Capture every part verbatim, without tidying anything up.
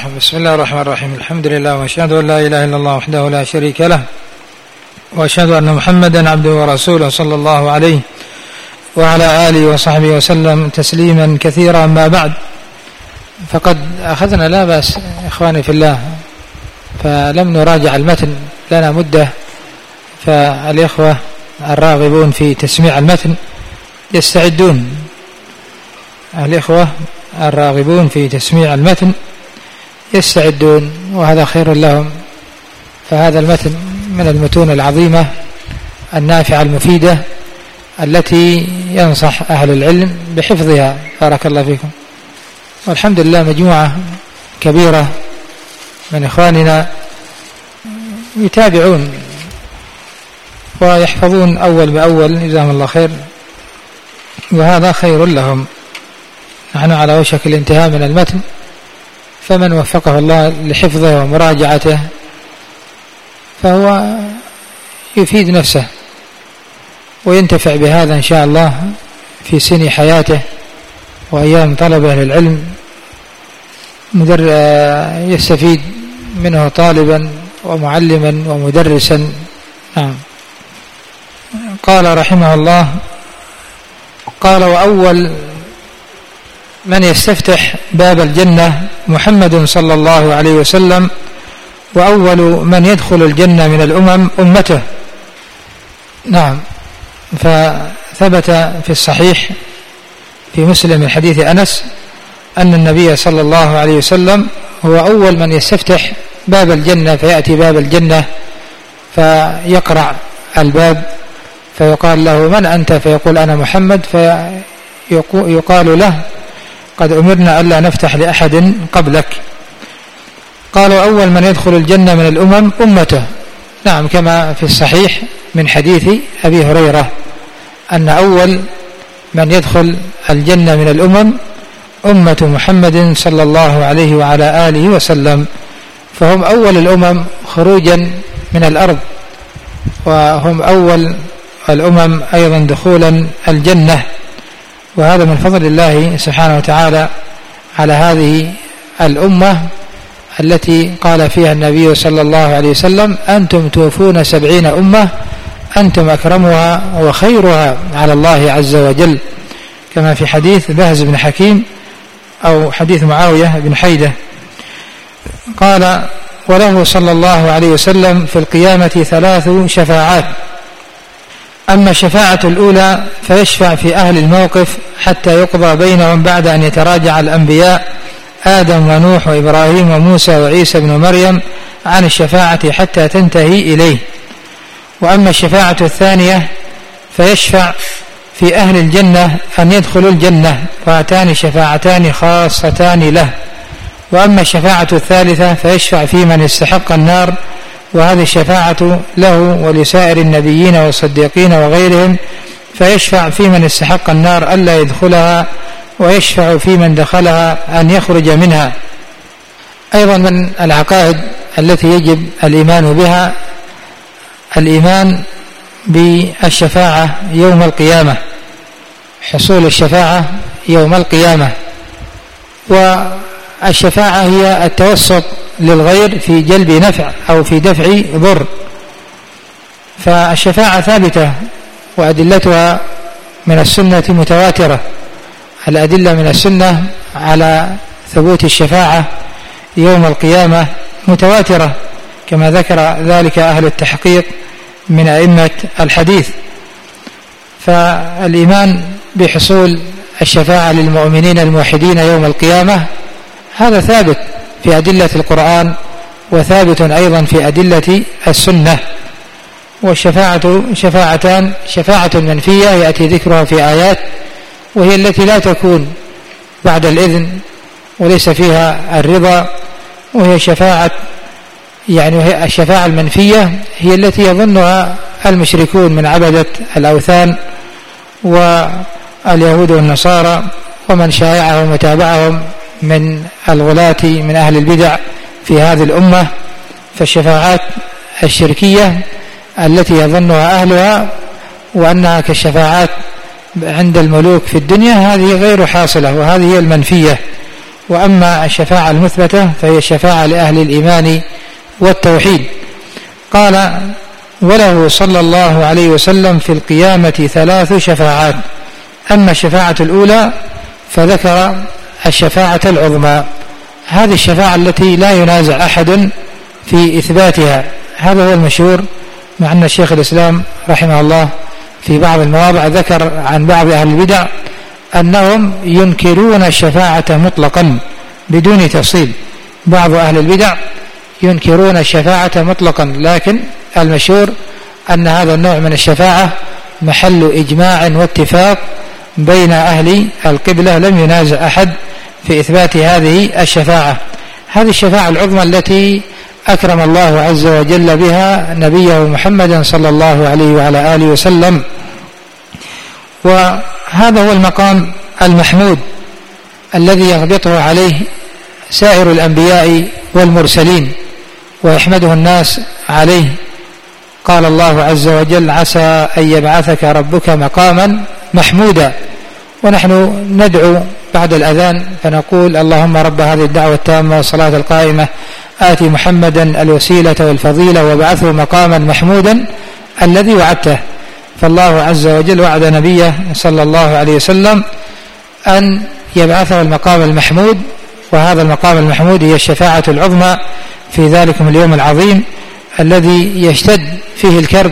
بسم الله الرحمن الرحيم. الحمد لله وأشهد أن لا إله إلا الله وحده لا شريك له، وأشهد أن محمدا عبده ورسوله صلى الله عليه وعلى آله وصحبه وسلم تسليما كثيرا. ما بعد، فقد أخذنا لا بأس إخواني في الله، فلم نراجع المتن لنا مدة، فالإخوة الراغبون في تسميع المتن يستعدون، الإخوة الراغبون في تسميع المتن يستعدون، وهذا خير لهم. فهذا المتن من المتون العظيمة النافعة المفيدة التي ينصح أهل العلم بحفظها، بارك الله فيكم. والحمد لله مجموعة كبيرة من إخواننا يتابعون ويحفظون أول بأول، جزاهم الله خير، وهذا خير لهم. نحن على وشك الانتهاء من المتن، فمن وفقه الله لحفظه ومراجعته فهو يفيد نفسه وينتفع بهذا إن شاء الله في سن حياته وأيام طلبه للعلم، يستفيد منه طالبا ومعلما ومدرسا. نعم. قال رحمه الله: قال: وأول من يستفتح باب الجنة محمد صلى الله عليه وسلم، وأول من يدخل الجنة من الأمم أمته. نعم. فثبت في الصحيح في مسلم من حديث أنس أن النبي صلى الله عليه وسلم هو أول من يستفتح باب الجنة، فيأتي باب الجنة فيقرع الباب فيقال له: من أنت؟ فيقول: أنا محمد. فيقال له: قد أمرنا ألا نفتح لأحد قبلك. قالوا: أول من يدخل الجنة من الأمم أمته. نعم، كما في الصحيح من حديث أبي هريرة أن أول من يدخل الجنة من الأمم أمة محمد صلى الله عليه وعلى آله وسلم، فهم أول الأمم خروجا من الأرض، وهم أول الأمم أيضا دخولا الجنة. وهذا من فضل الله سبحانه وتعالى على هذه الأمة التي قال فيها النبي صلى الله عليه وسلم: أنتم توفون سبعين أمة أنتم أكرمها وخيرها على الله عز وجل، كما في حديث بهز بن حكيم أو حديث معاوية بن حيدة. قال: وله صلى الله عليه وسلم في القيامة ثلاث شفاعات: أما الشفاعة الأولى فيشفع في أهل الموقف حتى يقضى بينهم بعد أن يتراجع الأنبياء آدم ونوح وإبراهيم وموسى وعيسى بن مريم عن الشفاعة حتى تنتهي إليه. وأما الشفاعة الثانية فيشفع في أهل الجنة أن يدخلوا الجنة، وهاتان شفاعتان خاصتان له. وأما الشفاعة الثالثة فيشفع في من يستحق النار، وهذه الشفاعة له ولسائر النبيين والصديقين وغيرهم، فيشفع في من استحق النار ألا يدخلها، ويشفع في من دخلها أن يخرج منها. أيضا من العقائد التي يجب الإيمان بها الإيمان بالشفاعة يوم القيامة، حصول الشفاعة يوم القيامة. والشفاعة هي التوسط للغير في جلب نفع أو في دفع ضر، فالشفاعة ثابتة وأدلتها من السنة متواترة. الأدلة من السنة على ثبوت الشفاعة يوم القيامة متواترة، كما ذكر ذلك أهل التحقيق من أئمة الحديث. فالإيمان بحصول الشفاعة للمؤمنين الموحدين يوم القيامة هذا ثابت في أدلة القرآن، وثابت أيضا في أدلة السنة. والشفاعة شفاعتان: شفاعة منفية يأتي ذكرها في آيات، وهي التي لا تكون بعد الإذن وليس فيها الرضا، وهي شفاعة يعني الشفاعة المنفية هي التي يظنها المشركون من عبدة الأوثان واليهود والنصارى ومن شايعهم وتابعهم من الغلاة من أهل البدع في هذه الأمة. فالشفاعات الشركية التي يظنها أهلها وأنها كالشفاعات عند الملوك في الدنيا هذه غير حاصلة، وهذه هي المنفية. وأما الشفاعة المثبتة فهي الشفاعة لأهل الإيمان والتوحيد. قال: وله صلى الله عليه وسلم في القيامة ثلاث شفاعات. أما الشفاعة الأولى فذكر الشفاعة العظمى، هذه الشفاعة التي لا ينازع أحد في إثباتها، هذا هو المشهور، مع أن الشيخ الإسلام رحمه الله في بعض المواضع ذكر عن بعض أهل البدع أنهم ينكرون الشفاعة مطلقا بدون تفصيل. بعض أهل البدع ينكرون الشفاعة مطلقا، لكن المشهور أن هذا النوع من الشفاعة محل إجماع واتفاق بين أهل القبلة، لم ينازع أحد في إثبات هذه الشفاعة. هذه الشفاعة العظمى التي أكرم الله عز وجل بها نبيه محمدا صلى الله عليه وعلى آله وسلم، وهذا هو المقام المحمود الذي يغبطه عليه سائر الأنبياء والمرسلين ويحمده الناس عليه. قال الله عز وجل: عسى أن يبعثك ربك مقاما محمودا. ونحن ندعو بعد الأذان فنقول: اللهم رب هذه الدعوة التامة والصلاة القائمة آتِ محمدا الوسيلة والفضيلة وابعثه مقاما محمودا الذي وعدته. فالله عز وجل وعد نبيه صلى الله عليه وسلم أن يبعثه المقام المحمود، وهذا المقام المحمود هي الشفاعة العظمى في ذلكم اليوم العظيم الذي يشتد فيه الكرب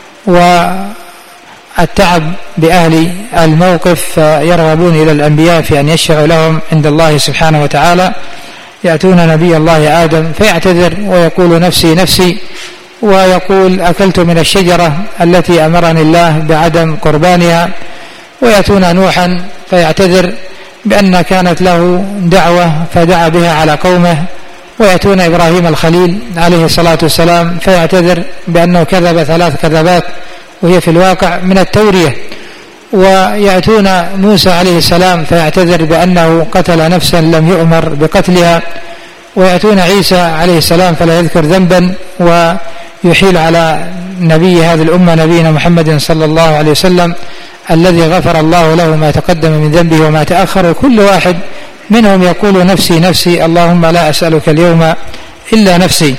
والتعب بأهل الموقف، فيرغبون إلى الأنبياء في أن يشفعوا لهم عند الله سبحانه وتعالى. يأتون نبي الله آدم فيعتذر ويقول: نفسي نفسي، ويقول: أكلت من الشجرة التي أمرني الله بعدم قربانها. ويأتون نوحا فيعتذر بأن كانت له دعوة فدعا بها على قومه. ويأتون إبراهيم الخليل عليه الصلاة والسلام فيعتذر بأنه كذب ثلاث كذبات وهي في الواقع من التورية. ويأتون موسى عليه السلام فيعتذر بأنه قتل نفسا لم يؤمر بقتلها. ويأتون عيسى عليه السلام فلا يذكر ذنبا ويحيل على نبي هذه الأمة نبينا محمد صلى الله عليه وسلم الذي غفر الله له ما تقدم من ذنبه وما تأخر، وكل واحد منهم يقول: نفسي نفسي، اللهم لا أسألك اليوم إلا نفسي.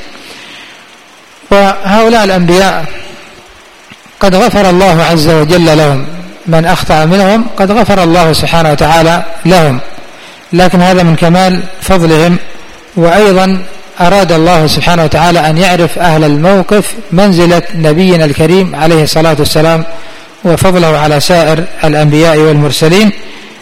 وهؤلاء الأنبياء قد غفر الله عز وجل لهم، من أخطأ منهم قد غفر الله سبحانه وتعالى لهم، لكن هذا من كمال فضلهم. وأيضا أراد الله سبحانه وتعالى أن يعرف أهل الموقف منزلة نبينا الكريم عليه الصلاة والسلام وفضله على سائر الأنبياء والمرسلين،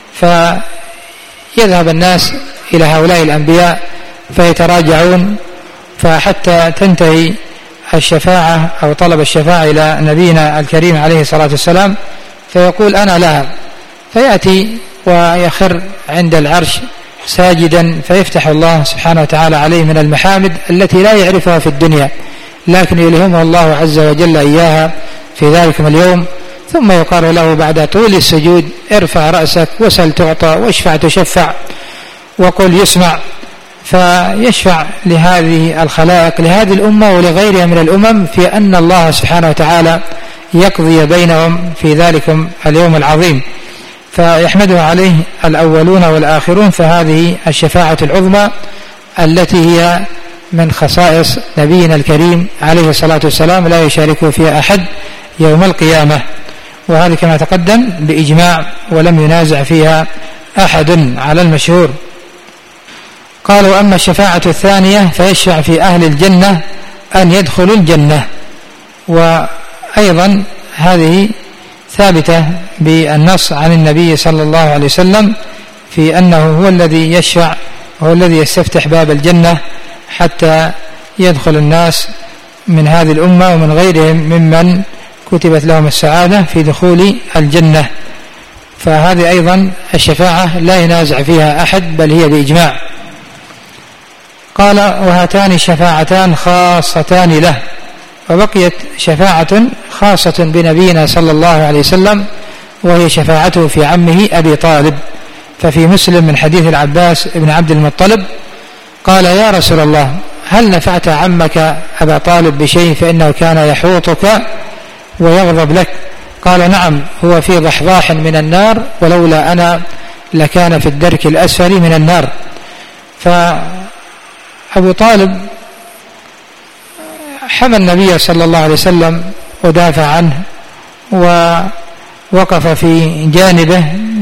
فيذهب الناس إلى هؤلاء الأنبياء فيتراجعون، فحتى تنتهي الشفاعة أو طلب الشفاعة إلى نبينا الكريم عليه الصلاة والسلام فيقول: أنا لها، فيأتي ويخر عند العرش ساجدا، فيفتح الله سبحانه وتعالى عليه من المحامد التي لا يعرفها في الدنيا، لكن يلهمه الله عز وجل إياها في ذلك اليوم. ثم يقال له بعد طول السجود: ارفع رأسك وسل تعطى واشفع تشفع وقل يسمع. فيشفع لهذه الخلائق، لهذه الأمة ولغيرها من الأمم، في أن الله سبحانه وتعالى يقضي بينهم في ذلك اليوم العظيم، فيحمده عليه الأولون والآخرون. فهذه الشفاعة العظمى التي هي من خصائص نبينا الكريم عليه الصلاة والسلام لا يشاركه فيها أحد يوم القيامة، وهذا كما تقدم بإجماع ولم ينازع فيها أحد على المشهور. قالوا: أما الشفاعة الثانية فيشفع في أهل الجنة أن يدخلوا الجنة. وأيضا هذه ثابتة بالنص عن النبي صلى الله عليه وسلم في أنه هو الذي يشفع، هو الذي يستفتح باب الجنة حتى يدخل الناس من هذه الأمة ومن غيرهم ممن كتبت لهم السعادة في دخول الجنة. فهذه أيضا الشفاعة لا ينازع فيها أحد، بل هي بإجماع. قال: وهاتان الشفاعتان خاصتان له. وبقيت شفاعة خاصة بنبينا صلى الله عليه وسلم وهي شفاعته في عمه أبي طالب. ففي مسلم من حديث العباس بن عبد المطلب قال: يا رسول الله، هل نفعت عمك أبا طالب بشيء فإنه كان يحوطك ويغضب لك؟ قال: نعم، هو في ضحضاح من النار ولولا أنا لكان في الدرك الأسفل من النار. فأبو طالب حمى النبي صلى الله عليه وسلم ودافع عنه ووقف في جانبه،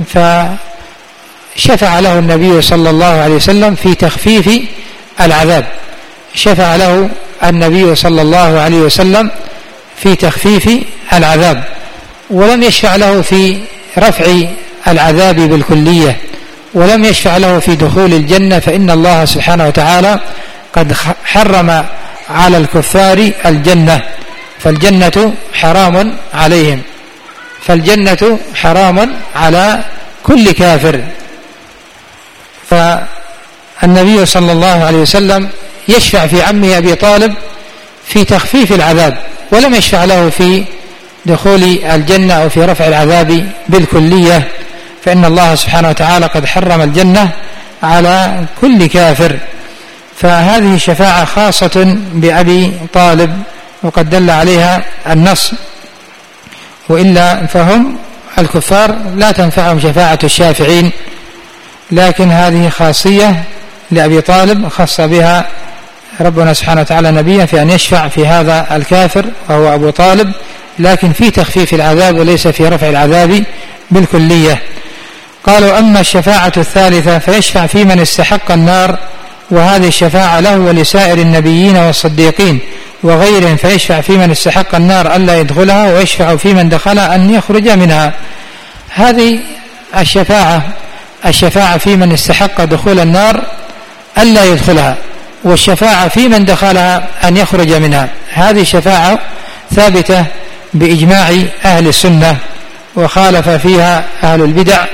فشفع له النبي صلى الله عليه وسلم في تخفيف العذاب، شفع له النبي صلى الله عليه وسلم في تخفيف العذاب، ولم يشفع له في رفع العذاب بالكلية، ولم يشفع له في دخول الجنة، فإن الله سبحانه وتعالى قد حرم على الكفار الجنة، فالجنة حرام عليهم، فالجنة حرام على كل كافر. فالنبي صلى الله عليه وسلم يشفع في عمه أبي طالب في تخفيف العذاب، ولم يشفع له في دخول الجنة أو في رفع العذاب بالكلية، فإن الله سبحانه وتعالى قد حرم الجنة على كل كافر. فهذه شفاعة خاصة بأبي طالب، وقد دل عليها النص، وإلا فهم الكفار لا تنفعهم شفاعة الشافعين، لكن هذه خاصية لأبي طالب خص بها ربنا سبحانه وتعالى نبيه في أن يشفع في هذا الكافر وهو أبو طالب، لكن في تخفيف العذاب وليس في رفع العذاب بالكلية. قالوا: أما الشفاعة الثالثة فيشفع في من استحق النار، وهذه الشفاعة له ولسائر النبيين والصديقين وغيرهم، فيشفع في من استحق النار ألا يدخلها، ويشفع في من دخلها أن يخرج منها. هذه الشفاعة الشفاعة في من استحق دخول النار ألا يدخلها، والشفاعة في من دخلها أن يخرج منها. هذه شفاعة ثابتة بإجماع أهل السنة، وخالف فيها أهل البدع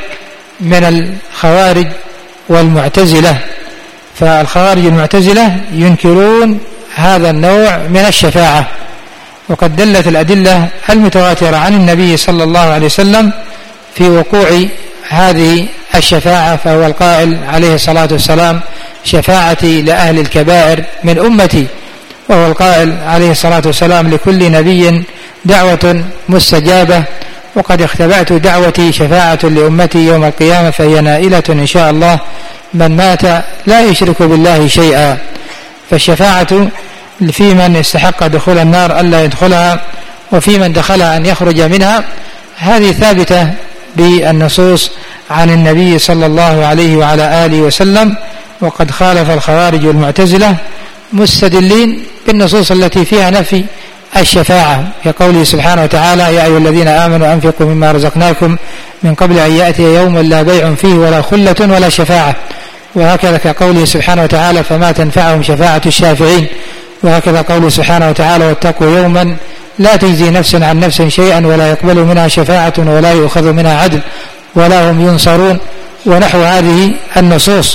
من الخوارج والمعتزلة، فالخوارج المعتزلة ينكرون هذا النوع من الشفاعة، وقد دلت الأدلة المتواترة عن النبي صلى الله عليه وسلم في وقوع هذه الشفاعة، فهو القائل عليه الصلاة والسلام: شفاعتي لأهل الكبائر من أمتي، وهو القائل عليه الصلاة والسلام: لكل نبي دعوة مستجابة، وقد اختبأت دعوتي شفاعة لأمتي يوم القيامة فهي نائلة إن شاء الله من مات لا يشرك بالله شيئا. فالشفاعة في من استحق دخول النار ألا يدخلها، وفي من دخلها أن يخرج منها، هذه ثابتة بالنصوص عن النبي صلى الله عليه وعلى آله وسلم. وقد خالف الخوارج والمعتزلة مستدلين بالنصوص التي فيها نفي الشفاعة، كقوله سبحانه وتعالى: يا أيها الذين آمنوا أنفقوا مما رزقناكم من قبل أن يأتي يوم لا بيع فيه ولا خلة ولا شفاعة، وهكذا كقوله سبحانه وتعالى: فما تنفعهم شفاعة الشافعين، وهكذا قوله سبحانه وتعالى: واتقوا يوما لا تجزي نفس عن نفس شيئا ولا يقبل منها شفاعة ولا يؤخذ منها عدل ولا هم ينصرون، ونحو هذه النصوص.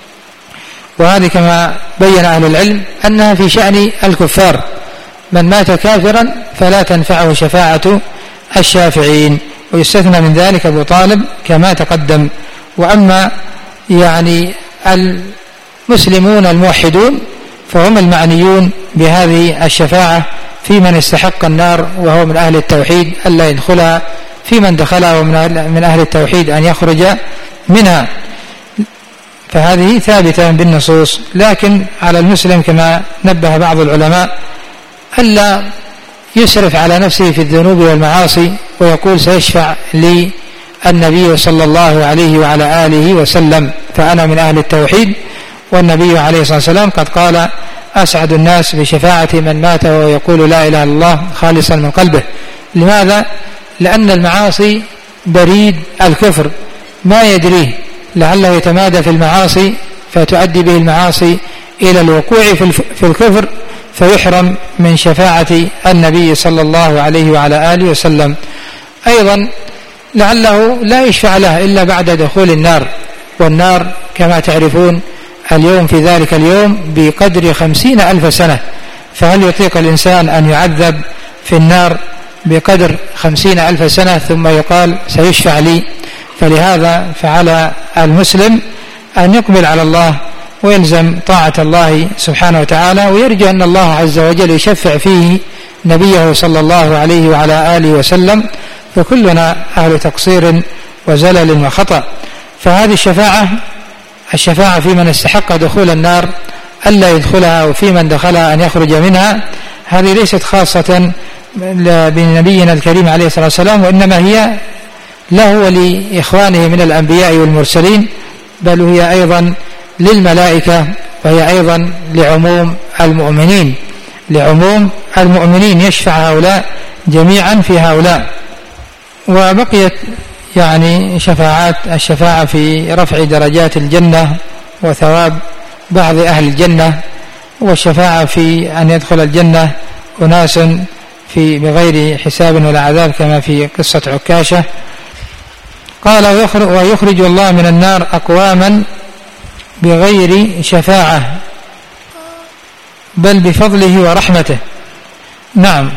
وهذه كما بين أهل العلم أنها في شأن الكفار، من مات كافرا فلا تنفعه شفاعة الشافعين، ويستثنى من ذلك أبو طالب كما تقدم. وأما يعني المسلمون الموحدون فهم المعنيون بهذه الشفاعة في من استحق النار وهو من أهل التوحيد ألا يدخلها، في من دخلها ومن أهل التوحيد أن يخرج منها، فهذه ثابتة بالنصوص. لكن على المسلم كما نبه بعض العلماء ألا يسرف على نفسه في الذنوب والمعاصي ويقول سيشفع لي النبي صلى الله عليه وعلى آله وسلم فأنا من أهل التوحيد، والنبي عليه الصلاة والسلام قد قال: أسعد الناس بشفاعة من مات ويقول لا إله إلا الله خالصا من قلبه. لماذا؟ لأن المعاصي بريد الكفر، ما يدريه، لعله يتمادى في المعاصي فتؤدي به المعاصي إلى الوقوع في الكفر فيحرم من شفاعة النبي صلى الله عليه وعلى آله وسلم. أيضا لعله لا يشفع له إلا بعد دخول النار، والنار كما تعرفون اليوم في ذلك اليوم بقدر خمسين ألف سنة، فهل يطيق الإنسان أن يعذب في النار بقدر خمسين ألف سنة ثم يقال سيشفع لي؟ فلهذا فعلى المسلم أن يقبل على الله ويلزم طاعة الله سبحانه وتعالى، ويرجو أن الله عز وجل يشفع فيه نبيه صلى الله عليه وعلى آله وسلم، فكلنا أهل تقصير وزلل وخطأ. فهذه الشفاعة الشفاعة في من استحق دخول النار ألا يدخلها، وفي من دخلها أن يخرج منها. هذه ليست خاصة بنبينا الكريم عليه الصلاة والسلام، وإنما هي له ولإخوانه من الأنبياء والمرسلين، بل هي أيضا للملائكة، وهي أيضا لعموم المؤمنين لعموم المؤمنين يشفع هؤلاء جميعا في هؤلاء. وبقيت يعني شفاعات الشفاعة في رفع درجات الجنة وثواب بعض أهل الجنة، والشفاعة في أن يدخل الجنة أناس في بغير حساب ولا عذاب كما في قصة عكاشة. قال ويخرج الله من النار أقواما بغير شفاعة بل بفضله ورحمته. نعم،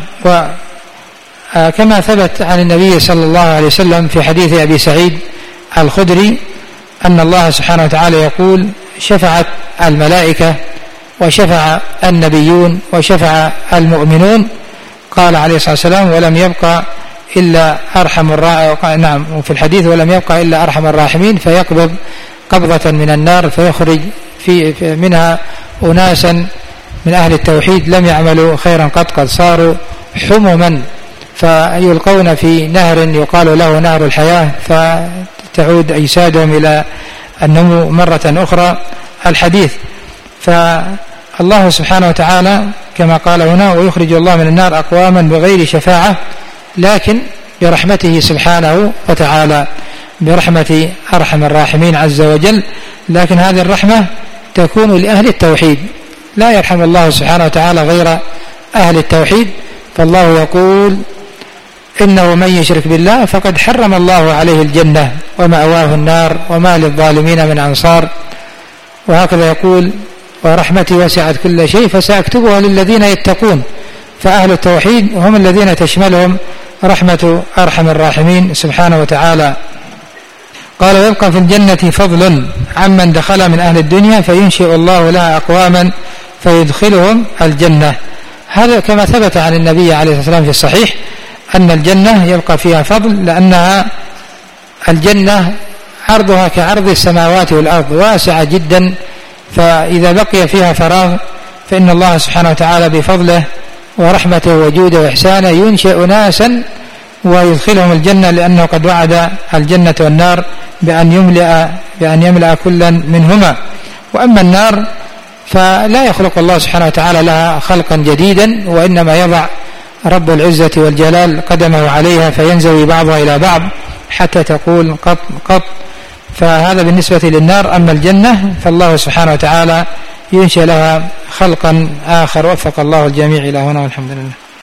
وكما ثبت عن النبي صلى الله عليه وسلم في حديث أبي سعيد الخدري أن الله سبحانه وتعالى يقول شفعت الملائكة وشفع النبيون وشفع المؤمنون. قال عليه الصلاة والسلام ولم يبقى إلا أرحم الراحمين. نعم، وفي الحديث ولم يبقى إلا أرحم الراحمين، فيقبض قبضة من النار فيخرج في منها أناسا من أهل التوحيد لم يعملوا خيرا قد قد صاروا حمما، فيلقون في نهر يقال له نهر الحياة، فتعود أجسادهم إلى النمو مرة أخرى. الحديث فالله سبحانه وتعالى كما قال هنا ويخرج الله من النار أقواما بغير شفاعة، لكن برحمته سبحانه وتعالى، برحمة أرحم الراحمين عز وجل. لكن هذه الرحمة تكون لأهل التوحيد، لا يرحم الله سبحانه وتعالى غير أهل التوحيد. فالله يقول إنه من يشرك بالله فقد حرم الله عليه الجنة ومأواه النار وما للظالمين من أنصار. وهكذا يقول ورحمتي وسعت كل شيء فسأكتبها للذين يتقون. فأهل التوحيد هم الذين تشملهم رحمة أرحم الراحمين سبحانه وتعالى. قال ويبقى في الجنة فضل عمن دخل من أهل الدنيا فينشئ الله لها أقواما فيدخلهم الجنة. هذا كما ثبت عن النبي عليه الصلاة والسلام في الصحيح أن الجنة يبقى فيها فضل، لأنها الجنة عرضها كعرض السماوات والأرض واسعة جدا، فإذا بقي فيها فراغ فإن الله سبحانه وتعالى بفضله ورحمته وجوده وإحسانه ينشئ ناسا ويدخلهم الجنة، لأنه قد وعد الجنة والنار بأن يملأ بأن يملأ كلا منهما. وأما النار فلا يخلق الله سبحانه وتعالى لها خلقا جديدا، وإنما يضع رب العزة والجلال قدمه عليها فينزوي بعضها إلى بعض حتى تقول قط قط. فهذا بالنسبة للنار. أما الجنة فالله سبحانه وتعالى ينشئ لها خلقا آخر. وفق الله الجميع إلى هنا والحمد لله.